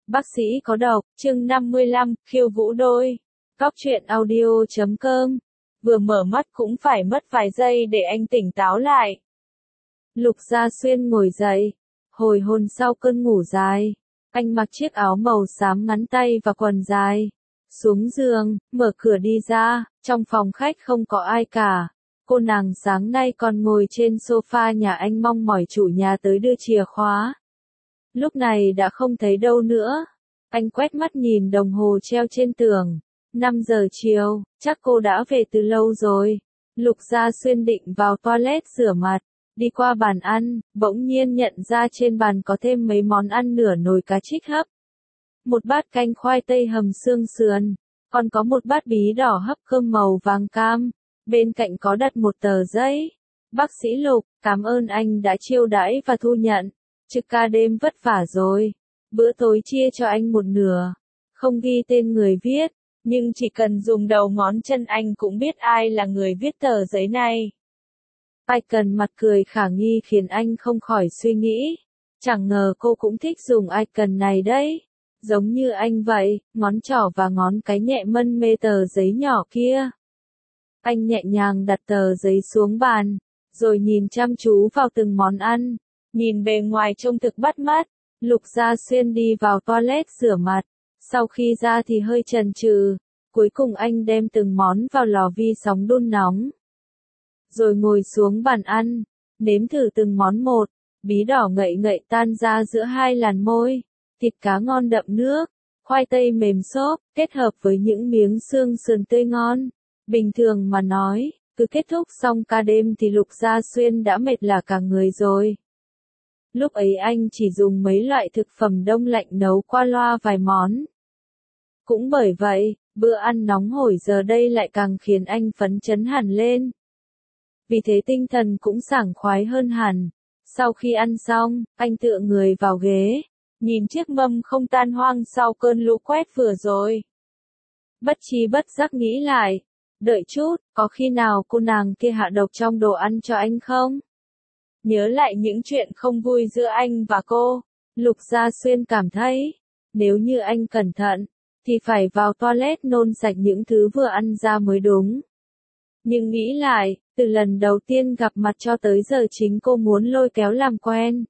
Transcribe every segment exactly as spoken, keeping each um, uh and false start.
Bác sĩ có độc, chương năm mươi lăm, khiêu vũ đôi. Góc truyện audio chấm com. Vừa mở mắt cũng phải mất vài giây để anh tỉnh táo lại. Lục Gia Xuyên ngồi dậy, hồi hồn sau cơn ngủ dài. Anh mặc chiếc áo màu xám ngắn tay và quần dài. Xuống giường, mở cửa đi ra, trong phòng khách không có ai cả. Cô nàng sáng nay còn ngồi trên sofa nhà anh mong mỏi chủ nhà tới đưa chìa khóa. Lúc này đã không thấy đâu nữa. Anh quét mắt nhìn đồng hồ treo trên tường. năm giờ chiều, chắc cô đã về từ lâu rồi. Lục Gia Xuyên định vào toilet rửa mặt. Đi qua bàn ăn, bỗng nhiên nhận ra trên bàn có thêm mấy món ăn nửa nồi cá trích hấp. Một bát canh khoai tây hầm xương sườn. Còn có một bát bí đỏ hấp cơm màu vàng cam. Bên cạnh có đặt một tờ giấy. Bác sĩ Lục, cảm ơn anh đã chiêu đãi và thu nhận. Trực ca đêm vất vả rồi. Bữa tối chia cho anh một nửa. Không ghi tên người viết, nhưng chỉ cần dùng đầu ngón chân anh cũng biết ai là người viết tờ giấy này. Icon mặt cười khả nghi khiến anh không khỏi suy nghĩ. Chẳng ngờ cô cũng thích dùng icon này đấy. Giống như anh vậy, ngón trỏ và ngón cái nhẹ mân mê tờ giấy nhỏ kia. Anh nhẹ nhàng đặt tờ giấy xuống bàn, rồi nhìn chăm chú vào từng món ăn. Nhìn bề ngoài trông thực bắt mắt, Lục Gia Xuyên đi vào toilet rửa mặt. Sau khi ra thì hơi chần chừ, cuối cùng anh đem từng món vào lò vi sóng đun nóng. Rồi ngồi xuống bàn ăn, nếm thử từng món một, bí đỏ ngậy ngậy tan ra giữa hai làn môi, thịt cá ngon đậm nước, khoai tây mềm xốp, kết hợp với những miếng xương sườn tươi ngon. Bình thường mà nói, cứ kết thúc xong ca đêm thì Lục Gia Xuyên đã mệt lả cả người rồi. Lúc ấy anh chỉ dùng mấy loại thực phẩm đông lạnh nấu qua loa vài món. Cũng bởi vậy, bữa ăn nóng hổi giờ đây lại càng khiến anh phấn chấn hẳn lên. Vì thế tinh thần cũng sảng khoái hơn hẳn. Sau khi ăn xong, anh tựa người vào ghế, nhìn chiếc mâm không tan hoang sau cơn lũ quét vừa rồi. Bất trí bất giác nghĩ lại, đợi chút, có khi nào cô nàng kia hạ độc trong đồ ăn cho anh không? Nhớ lại những chuyện không vui giữa anh và cô, Lục Gia Xuyên cảm thấy, nếu như anh cẩn thận, thì phải vào toilet nôn sạch những thứ vừa ăn ra mới đúng. Nhưng nghĩ lại, từ lần đầu tiên gặp mặt cho tới giờ chính cô muốn lôi kéo làm quen.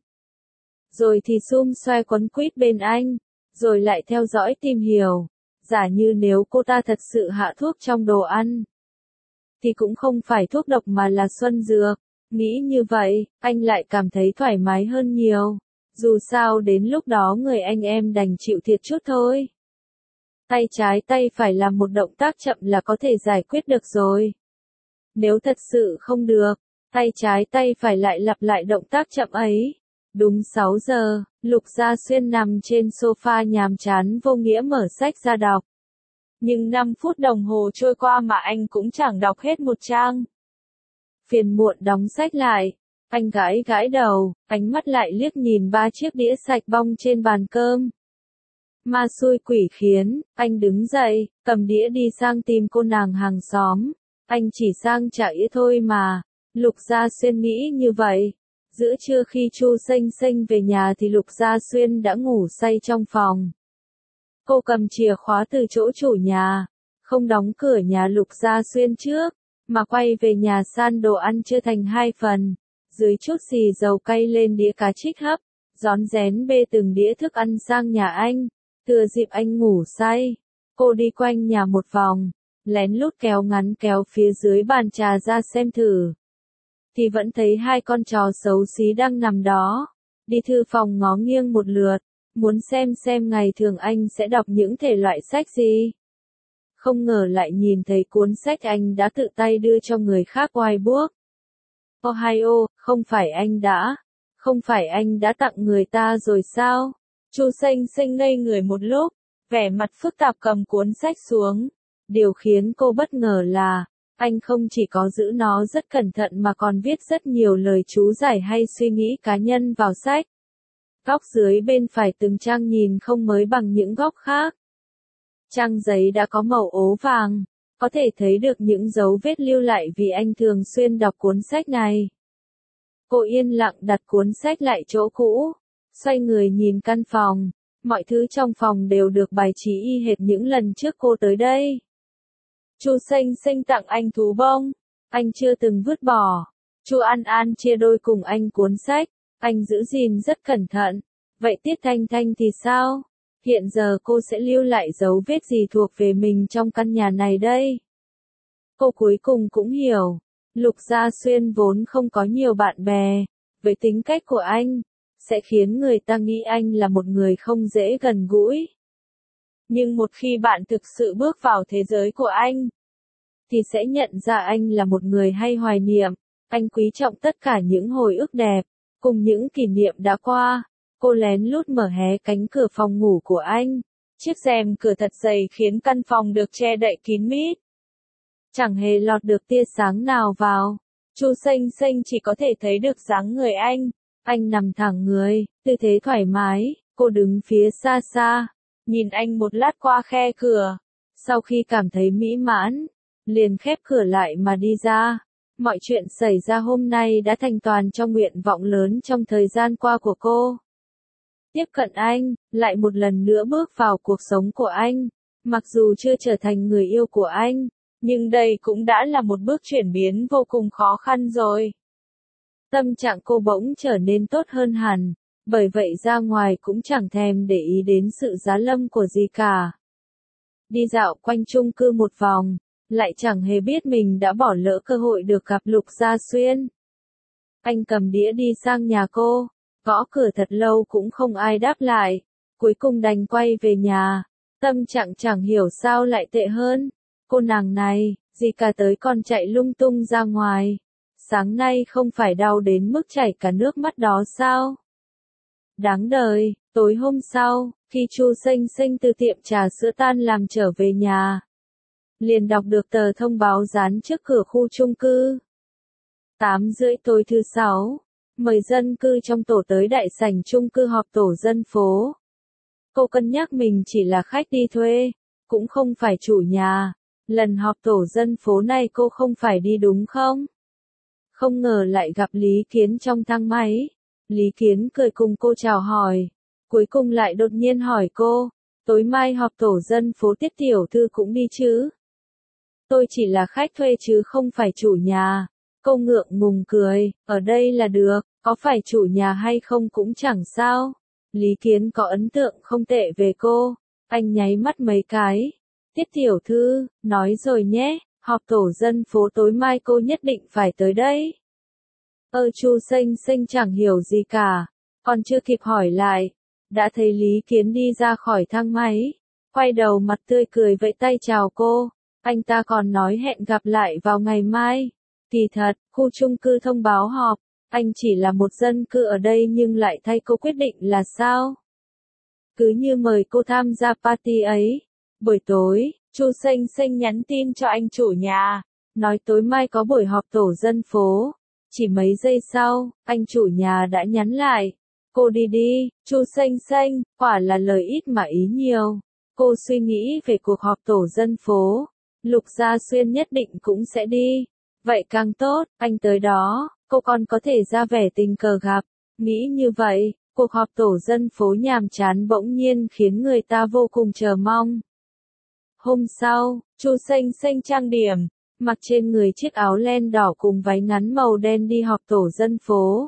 Rồi thì sum xoe quấn quýt bên anh, rồi lại theo dõi tìm hiểu, giả như nếu cô ta thật sự hạ thuốc trong đồ ăn, thì cũng không phải thuốc độc mà là xuân dược. Nghĩ như vậy, anh lại cảm thấy thoải mái hơn nhiều. Dù sao đến lúc đó người anh em đành chịu thiệt chút thôi. Tay trái tay phải làm một động tác chậm là có thể giải quyết được rồi. Nếu thật sự không được, tay trái tay phải lại lặp lại động tác chậm ấy. Đúng sáu giờ, Lục Gia Xuyên nằm trên sofa nhàm chán vô nghĩa mở sách ra đọc. Nhưng năm phút đồng hồ trôi qua mà anh cũng chẳng đọc hết một trang. Phiền muộn đóng sách lại, anh gãi gãi đầu, ánh mắt lại liếc nhìn ba chiếc đĩa sạch bong trên bàn cơm. Ma xui quỷ khiến, anh đứng dậy, cầm đĩa đi sang tìm cô nàng hàng xóm. Anh chỉ sang trả đĩa thôi mà. Lục Gia Xuyên nghĩ như vậy. Giữa trưa khi Chu Xênh Xênh về nhà thì Lục Gia Xuyên đã ngủ say trong phòng. Cô cầm chìa khóa từ chỗ chủ nhà, không đóng cửa nhà Lục Gia Xuyên trước, mà quay về nhà san đồ ăn chưa thành hai phần, dưới chút xì dầu cay lên đĩa cá trích hấp, rón rén bê từng đĩa thức ăn sang nhà anh, thừa dịp anh ngủ say. Cô đi quanh nhà một vòng, lén lút kéo ngắn kéo phía dưới bàn trà ra xem thử. Thì vẫn thấy hai con chó xấu xí đang nằm đó. Đi thư phòng ngó nghiêng một lượt, muốn xem xem ngày thường anh sẽ đọc những thể loại sách gì. Không ngờ lại nhìn thấy cuốn sách anh đã tự tay đưa cho người khác oai buốc. Ohio, không phải anh đã, không phải anh đã tặng người ta rồi sao? Chu Xênh Xênh ngây người một lúc, vẻ mặt phức tạp cầm cuốn sách xuống. Điều khiến cô bất ngờ là, anh không chỉ có giữ nó rất cẩn thận mà còn viết rất nhiều lời chú giải hay suy nghĩ cá nhân vào sách. Góc dưới bên phải từng trang nhìn không mới bằng những góc khác. Trang giấy đã có màu ố vàng, có thể thấy được những dấu vết lưu lại vì anh thường xuyên đọc cuốn sách này. Cô yên lặng đặt cuốn sách lại chỗ cũ, xoay người nhìn căn phòng, Mọi thứ trong phòng đều được bài trí y hệt những lần trước cô tới đây. Chu Xanh Xanh tặng anh thú bông. Anh chưa từng vứt bỏ. Chu An An chia đôi cùng anh cuốn sách. Anh giữ gìn rất cẩn thận. Vậy Tiết Thanh Thanh thì sao? Hiện giờ cô sẽ lưu lại dấu vết gì thuộc về mình trong căn nhà này đây? Cô cuối cùng cũng hiểu. Lục Gia Xuyên vốn không có nhiều bạn bè. Với tính cách của anh, sẽ khiến người ta nghĩ anh là một người không dễ gần gũi. Nhưng một khi bạn thực sự bước vào thế giới của anh, thì sẽ nhận ra anh là một người hay hoài niệm. Anh quý trọng tất cả những hồi ức đẹp, cùng những kỷ niệm đã qua. Cô lén lút mở hé cánh cửa phòng ngủ của anh. Chiếc rèm cửa thật dày khiến căn phòng được che đậy kín mít. Chẳng hề lọt được tia sáng nào vào. Chu Xanh Xanh chỉ có thể thấy được dáng người anh. Anh nằm thẳng người, tư thế thoải mái. Cô đứng phía xa xa, nhìn anh một lát qua khe cửa. Sau khi cảm thấy mỹ mãn, liền khép cửa lại mà đi ra. Mọi chuyện xảy ra hôm nay đã thành toàn cho nguyện vọng lớn trong thời gian qua của cô. Tiếp cận anh, lại một lần nữa bước vào cuộc sống của anh. Mặc dù chưa trở thành người yêu của anh, nhưng đây cũng đã là một bước chuyển biến vô cùng khó khăn rồi. Tâm trạng cô bỗng trở nên tốt hơn hẳn, bởi vậy ra ngoài cũng chẳng thèm để ý đến sự giá lâm của gì cả. Đi dạo quanh chung cư một vòng, lại chẳng hề biết mình đã bỏ lỡ cơ hội được gặp Lục Gia Xuyên. Anh cầm đĩa đi sang nhà cô, gõ cửa thật lâu cũng không ai đáp lại, cuối cùng đành quay về nhà. Tâm trạng chẳng hiểu sao lại tệ hơn. Cô nàng này, gì cả tới còn chạy lung tung ra ngoài. Sáng nay không phải đau đến mức chảy cả nước mắt đó sao? Đáng đời. Tối hôm sau, khi Chu Xanh Xanh từ tiệm trà sữa tan làm trở về nhà, liền đọc được tờ thông báo dán trước cửa khu chung cư. tám rưỡi tối thứ sáu, mời dân cư trong tổ tới đại sảnh chung cư họp tổ dân phố. Cô cân nhắc mình chỉ là khách đi thuê, cũng không phải chủ nhà. Lần họp tổ dân phố này cô không phải đi đúng không? Không ngờ lại gặp Lý Kiến trong thang máy. Lý Kiến cười cùng cô chào hỏi. Cuối cùng lại đột nhiên hỏi cô, tối mai họp tổ dân phố Tiết tiểu thư cũng đi chứ? Tôi chỉ là khách thuê chứ không phải chủ nhà. Cô ngượng ngùng cười, ở đây là được, có phải chủ nhà hay không cũng chẳng sao. Lý Kiến có ấn tượng không tệ về cô. Anh nháy mắt mấy cái. Tiết tiểu thư, nói rồi nhé, họp tổ dân phố tối mai cô nhất định phải tới đấy. Ơ Chu Xanh Xanh chẳng hiểu gì cả, còn chưa kịp hỏi lại, đã thấy Lý Kiến đi ra khỏi thang máy, quay đầu mặt tươi cười vẫy tay chào cô. Anh ta còn nói hẹn gặp lại vào ngày mai. Kỳ thật, khu chung cư thông báo họp, anh chỉ là một dân cư ở đây nhưng lại thay cô quyết định là sao? Cứ như mời cô tham gia party ấy. Buổi tối, Chu Xanh Xanh nhắn tin cho anh chủ nhà, nói tối mai có buổi họp tổ dân phố. Chỉ mấy giây sau, anh chủ nhà đã nhắn lại, cô đi đi. Chu Xanh Xanh, quả là lời ít mà ý nhiều. Cô suy nghĩ về cuộc họp tổ dân phố. Lục Gia Xuyên nhất định cũng sẽ đi. Vậy càng tốt, anh tới đó, cô còn có thể ra vẻ tình cờ gặp. Nghĩ như vậy, cuộc họp tổ dân phố nhàm chán bỗng nhiên khiến người ta vô cùng chờ mong. Hôm sau, Chu Xanh Xanh trang điểm, mặc trên người chiếc áo len đỏ cùng váy ngắn màu đen đi họp tổ dân phố.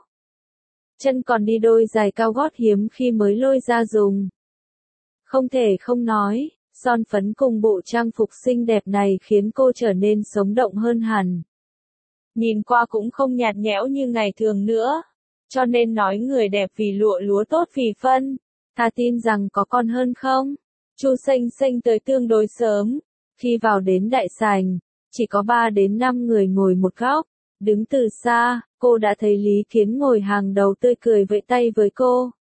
Chân còn đi đôi giày cao gót hiếm khi mới lôi ra dùng. Không thể không nói, son phấn cùng bộ trang phục xinh đẹp này khiến cô trở nên sống động hơn hẳn. Nhìn qua cũng không nhạt nhẽo như ngày thường nữa, cho nên nói người đẹp vì lụa lúa tốt vì phân. Ta tin rằng có còn hơn không? Chu Xanh Xanh tới tương đối sớm, khi vào đến đại sảnh, chỉ có ba đến năm người ngồi một góc. Đứng từ xa, cô đã thấy Lý Kiến ngồi hàng đầu tươi cười vẫy tay với cô.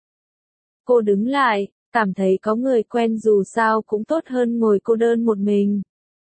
Cô đứng lại, cảm thấy có người quen dù sao cũng tốt hơn ngồi cô đơn một mình.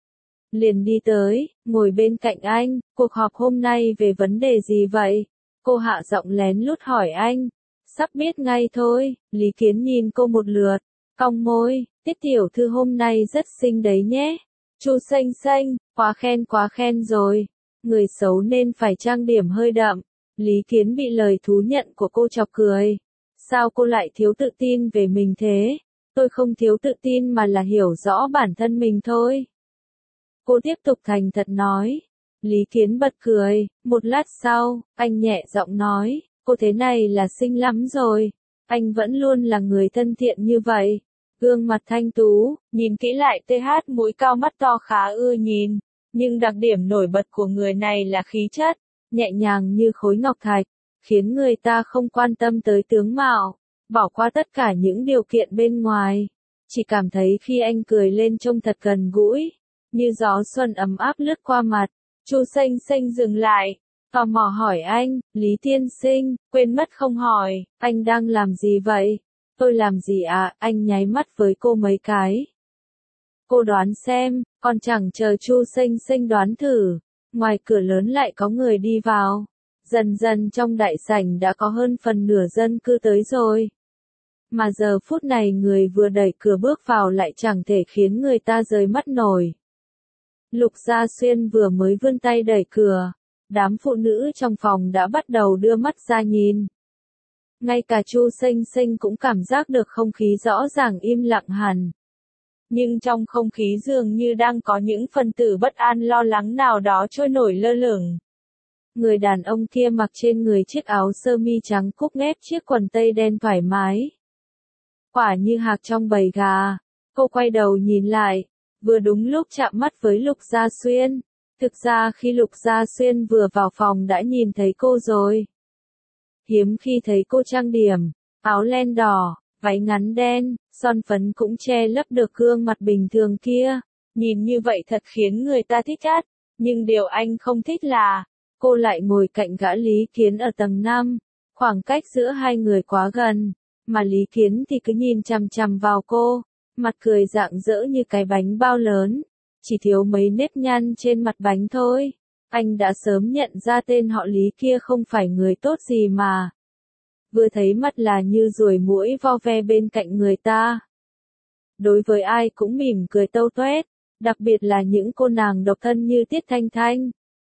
Liền đi tới, ngồi bên cạnh anh. Cuộc họp hôm nay về vấn đề gì vậy? Cô hạ giọng lén lút hỏi anh. Sắp biết ngay thôi. Lý Kiến nhìn cô một lượt, cong môi. Tiết tiểu thư hôm nay rất xinh đấy nhé. Chu Xanh Xanh, quá khen quá khen rồi. Người xấu nên phải trang điểm hơi đậm. Lý Kiến bị lời thú nhận của cô chọc cười. Sao cô lại thiếu tự tin về mình thế? Tôi không thiếu tự tin mà là hiểu rõ bản thân mình thôi. Cô tiếp tục thành thật nói. Lý Kiến bật cười, một lát sau, anh nhẹ giọng nói, cô thế này là xinh lắm rồi. Anh vẫn luôn là người thân thiện như vậy. Gương mặt thanh tú, nhìn kỹ lại tê hát mũi cao mắt to khá ưa nhìn. Nhưng đặc điểm nổi bật của người này là khí chất, nhẹ nhàng như khối ngọc thạch, khiến người ta không quan tâm tới tướng mạo, bỏ qua tất cả những điều kiện bên ngoài. Chỉ cảm thấy khi anh cười lên trông thật gần gũi, như gió xuân ấm áp lướt qua mặt. Chu Xanh Xanh dừng lại, tò mò hỏi anh, Lý tiên sinh, quên mất không hỏi, anh đang làm gì vậy? Tôi làm gì à? Anh nháy mắt với cô mấy cái. Cô đoán xem, còn chẳng chờ Chu Xanh Xanh đoán thử. Ngoài cửa lớn lại có người đi vào. Dần dần trong đại sảnh đã có hơn phần nửa dân cư tới rồi. Mà giờ phút này người vừa đẩy cửa bước vào lại chẳng thể khiến người ta rời mắt nổi. Lục Gia Xuyên vừa mới vươn tay đẩy cửa, đám phụ nữ trong phòng đã bắt đầu đưa mắt ra nhìn. Ngay cả Chu Xanh Xanh cũng cảm giác được không khí rõ ràng im lặng hẳn. Nhưng trong không khí dường như đang có những phần tử bất an lo lắng nào đó trôi nổi lơ lửng. Người đàn ông kia mặc trên người chiếc áo sơ mi trắng cúc ghép chiếc quần tây đen thoải mái. Quả như hạc trong bầy gà. Cô quay đầu nhìn lại, vừa đúng lúc chạm mắt với Lục Gia Xuyên. Thực ra khi Lục Gia Xuyên vừa vào phòng đã nhìn thấy cô rồi. Hiếm khi thấy cô trang điểm, áo len đỏ, váy ngắn đen, son phấn cũng che lấp được gương mặt bình thường kia. Nhìn như vậy thật khiến người ta thích át. Nhưng điều anh không thích là, cô lại ngồi cạnh gã Lý Kiến ở tầng năm. Khoảng cách giữa hai người quá gần, mà Lý Kiến thì cứ nhìn chằm chằm vào cô, mặt cười rạng rỡ như cái bánh bao lớn. Chỉ thiếu mấy nếp nhăn trên mặt bánh thôi. Anh đã sớm nhận ra tên họ Lý kia không phải người tốt gì mà. Vừa thấy mặt là như ruồi muỗi vo ve bên cạnh người ta. Đối với ai cũng mỉm cười tâu tuét, đặc biệt là những cô nàng độc thân như Tiết Thanh Thanh.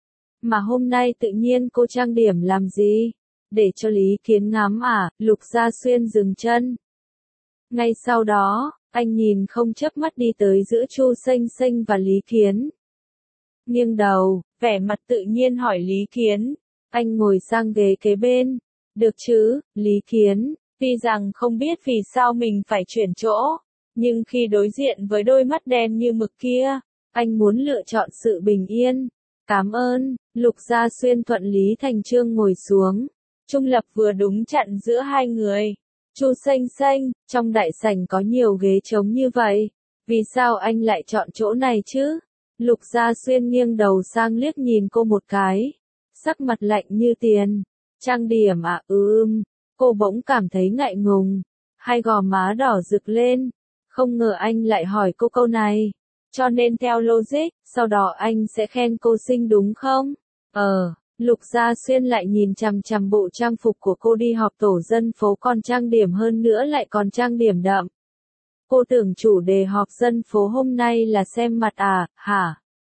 Mà hôm nay tự nhiên cô trang điểm làm gì? Để cho Lý Kiến ngắm à? Lục Gia Xuyên dừng chân. Ngay sau đó, anh nhìn không chớp mắt đi tới giữa Chu Xanh Xanh và Lý Kiến. Nghiêng đầu, vẻ mặt tự nhiên hỏi Lý Kiến. Anh ngồi sang ghế kế bên. Được chứ, Lý Kiến, tuy rằng không biết vì sao mình phải chuyển chỗ, nhưng khi đối diện với đôi mắt đen như mực kia, anh muốn lựa chọn sự bình yên. Cảm ơn. Lục Gia Xuyên thuận lý thành chương ngồi xuống. Trung lập vừa đúng chặn giữa hai người. Chu Xanh Xanh, trong đại sảnh có nhiều ghế trống như vậy. Vì sao anh lại chọn chỗ này chứ? Lục Gia Xuyên nghiêng đầu sang liếc nhìn cô một cái. Sắc mặt lạnh như tiền. Trang điểm à? Ừm. Cô bỗng cảm thấy ngại ngùng. Hai gò má đỏ rực lên. Không ngờ anh lại hỏi cô câu này. Cho nên theo logic, sau đó anh sẽ khen cô xinh đúng không? Ờ. Lục Gia Xuyên lại nhìn chằm chằm bộ trang phục của cô đi họp tổ dân phố còn trang điểm hơn nữa lại còn trang điểm đậm. Cô tưởng chủ đề họp dân phố hôm nay là xem mặt à, hả?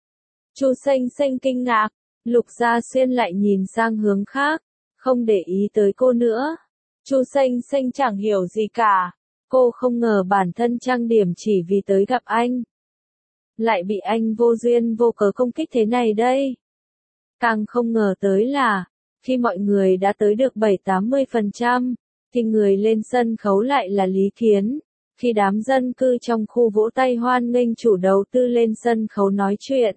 Chu Xanh Xanh kinh ngạc, Lục Gia Xuyên lại nhìn sang hướng khác, không để ý tới cô nữa. Chu Xanh Xanh chẳng hiểu gì cả, cô không ngờ bản thân trang điểm chỉ vì tới gặp anh. Lại bị anh vô duyên vô cớ công kích thế này đây. Càng không ngờ tới là, khi mọi người đã tới được bảy tám mươi phần trăm, thì người lên sân khấu lại là Lý Kiến. Khi đám dân cư trong khu vỗ tay hoan nghênh chủ đầu tư lên sân khấu nói chuyện.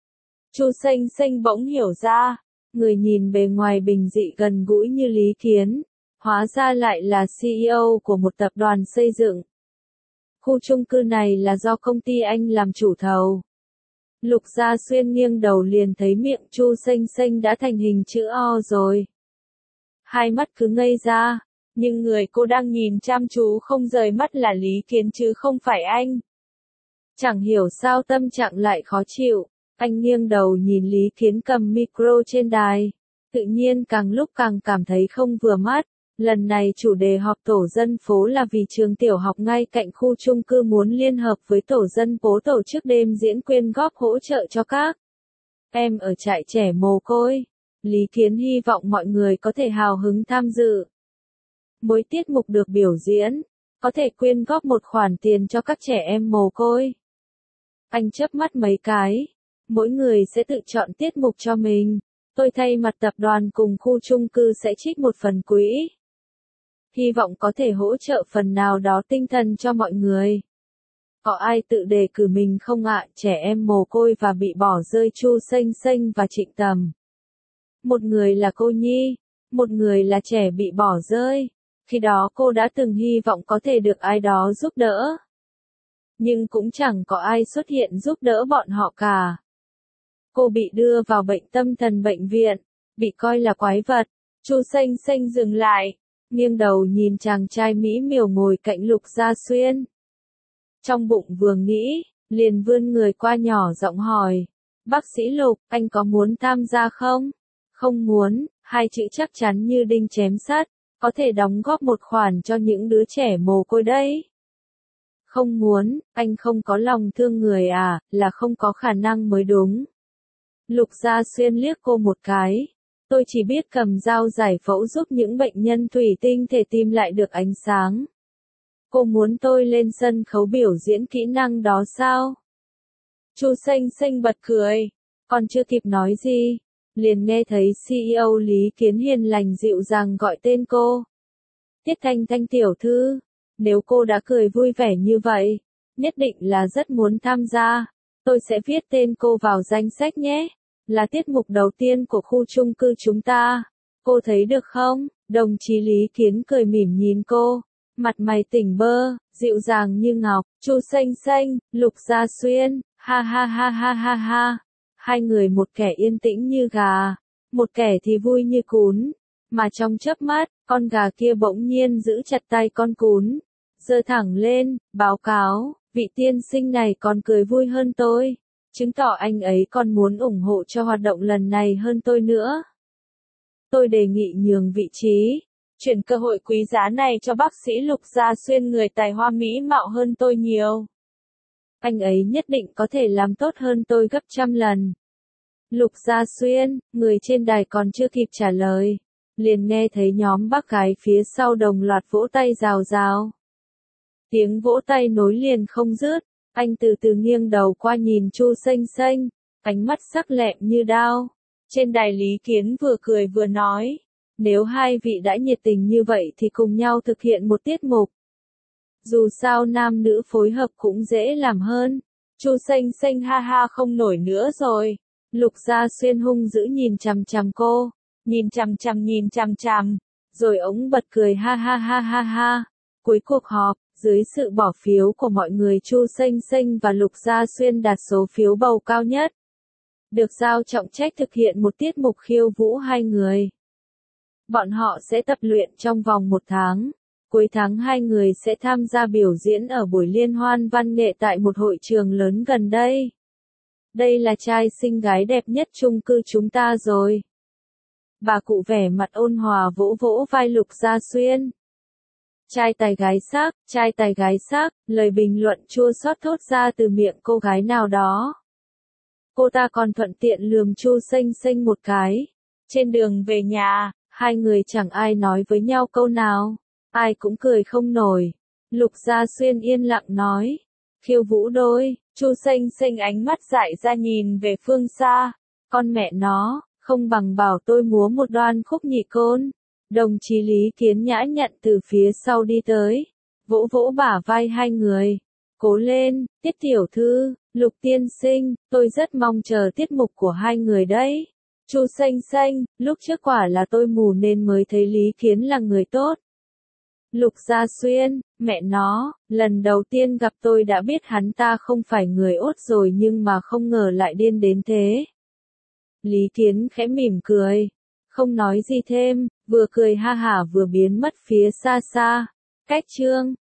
Chu Xanh Xanh bỗng hiểu ra, người nhìn bề ngoài bình dị gần gũi như Lý Kiến, hóa ra lại là xê e ô của một tập đoàn xây dựng. Khu chung cư này là do công ty anh làm chủ thầu. Lục Gia Xuyên nghiêng đầu liền thấy miệng Chu Xanh Xanh đã thành hình chữ O rồi. Hai mắt cứ ngây ra, nhưng người cô đang nhìn chăm chú không rời mắt là Lý Kiến chứ không phải anh. Chẳng hiểu sao tâm trạng lại khó chịu, anh nghiêng đầu nhìn Lý Kiến cầm micro trên đài. Tự nhiên càng lúc càng cảm thấy không vừa mắt. Lần này chủ đề họp tổ dân phố là vì trường tiểu học ngay cạnh khu chung cư muốn liên hợp với tổ dân phố tổ chức đêm diễn quyên góp hỗ trợ cho các em ở trại trẻ mồ côi. Lý Kiến hy vọng mọi người có thể hào hứng tham dự. Mỗi tiết mục được biểu diễn, có thể quyên góp một khoản tiền cho các trẻ em mồ côi. Anh chớp mắt mấy cái, mỗi người sẽ tự chọn tiết mục cho mình. Tôi thay mặt tập đoàn cùng khu chung cư sẽ trích một phần quỹ. Hy vọng có thể hỗ trợ phần nào đó tinh thần cho mọi người. Có ai tự đề cử mình không ạ? Trẻ em mồ côi và bị bỏ rơi Chu Xênh Xênh và Trịnh Tầm. Một người là cô Nhi, một người là trẻ bị bỏ rơi. Khi đó cô đã từng hy vọng có thể được ai đó giúp đỡ. Nhưng cũng chẳng có ai xuất hiện giúp đỡ bọn họ cả. Cô bị đưa vào bệnh tâm thần bệnh viện, bị coi là quái vật. Chu Xênh Xênh dừng lại, nghiêng đầu nhìn chàng trai mỹ miều ngồi cạnh Lục Gia Xuyên. Trong bụng vừa nghĩ, liền vươn người qua nhỏ giọng hỏi. Bác sĩ Lục, anh có muốn tham gia không? Không muốn, hai chữ chắc chắn như đinh chém sắt, có thể đóng góp một khoản cho những đứa trẻ mồ côi đấy. Không muốn, anh không có lòng thương người à, là không có khả năng mới đúng. Lục Gia Xuyên liếc cô một cái. Tôi chỉ biết cầm dao giải phẫu giúp những bệnh nhân thủy tinh thể tìm lại được ánh sáng. Cô muốn tôi lên sân khấu biểu diễn kỹ năng đó sao? Chu Xênh Xênh bật cười, còn chưa kịp nói gì, liền nghe thấy xê e ô Lý Kiến hiền lành dịu dàng gọi tên cô. Tiết Thanh Thanh tiểu thư, nếu cô đã cười vui vẻ như vậy, nhất định là rất muốn tham gia. Tôi sẽ viết tên cô vào danh sách nhé, là tiết mục đầu tiên của khu chung cư chúng ta. Cô thấy được không? Đồng chí Lý Kiến cười mỉm nhìn cô, mặt mày tỉnh bơ, dịu dàng như ngọc. Chu Xênh Xênh, Lục Gia Xuyên, ha ha ha ha ha ha. Hai người một kẻ yên tĩnh như gà, một kẻ thì vui như cún. Mà trong chớp mắt, con gà kia bỗng nhiên giữ chặt tay con cún, giơ thẳng lên, báo cáo, vị tiên sinh này còn cười vui hơn tôi, chứng tỏ anh ấy còn muốn ủng hộ cho hoạt động lần này hơn tôi nữa. Tôi đề nghị nhường vị trí, chuyển cơ hội quý giá này cho bác sĩ Lục Gia Xuyên, người tài hoa mỹ mạo hơn tôi nhiều. Anh ấy nhất định có thể làm tốt hơn tôi gấp trăm lần. Lục Gia Xuyên, người trên đài còn chưa kịp trả lời, liền nghe thấy nhóm bác gái phía sau đồng loạt vỗ tay rào rào. Tiếng vỗ tay nối liền không dứt, anh từ từ nghiêng đầu qua nhìn Chu Xênh Xênh, ánh mắt sắc lẹm như đao. Trên đài Lý Kiến vừa cười vừa nói, nếu hai vị đã nhiệt tình như vậy thì cùng nhau thực hiện một tiết mục. Dù sao nam nữ phối hợp cũng dễ làm hơn. Chu Xênh Xênh ha ha không nổi nữa rồi. Lục Gia Xuyên hung dữ nhìn chằm chằm cô, nhìn chằm chằm nhìn chằm chằm, rồi ống bật cười ha ha ha ha ha. Cuối cuộc họp, dưới sự bỏ phiếu của mọi người, Chu Xênh Xênh và Lục Gia Xuyên đạt số phiếu bầu cao nhất, được giao trọng trách thực hiện một tiết mục khiêu vũ hai người. Bọn họ sẽ tập luyện trong vòng một tháng. Cuối tháng hai người sẽ tham gia biểu diễn ở buổi liên hoan văn nghệ tại một hội trường lớn gần đây. Đây là trai xinh gái đẹp nhất chung cư chúng ta rồi. Bà cụ vẻ mặt ôn hòa vỗ vỗ vai Lục Gia Xuyên. Trai tài gái sắc, trai tài gái sắc, lời bình luận chua xót thốt ra từ miệng cô gái nào đó. Cô ta còn thuận tiện lườm Chu Xênh Xênh một cái. Trên đường về nhà, hai người chẳng ai nói với nhau câu nào, ai cũng cười không nổi. Lục Gia Xuyên yên lặng nói, khiêu vũ đôi. Chu Xênh Xênh ánh mắt dại ra nhìn về phương xa, con mẹ nó, không bằng bảo tôi múa một đoan khúc nhị côn. Đồng chí Lý Kiến nhã nhặn từ phía sau đi tới, vỗ vỗ bả vai hai người. Cố lên, Tiết tiểu thư, Lục tiên sinh, tôi rất mong chờ tiết mục của hai người đấy. Chu Xênh Xênh, lúc trước quả là tôi mù nên mới thấy Lý Kiến là người tốt. Lục Gia Xuyên, mẹ nó, lần đầu tiên gặp tôi đã biết hắn ta không phải người ốt rồi, nhưng mà không ngờ lại điên đến thế. Lý Kiến khẽ mỉm cười, không nói gì thêm, vừa cười ha hả vừa biến mất phía xa xa. Cách chương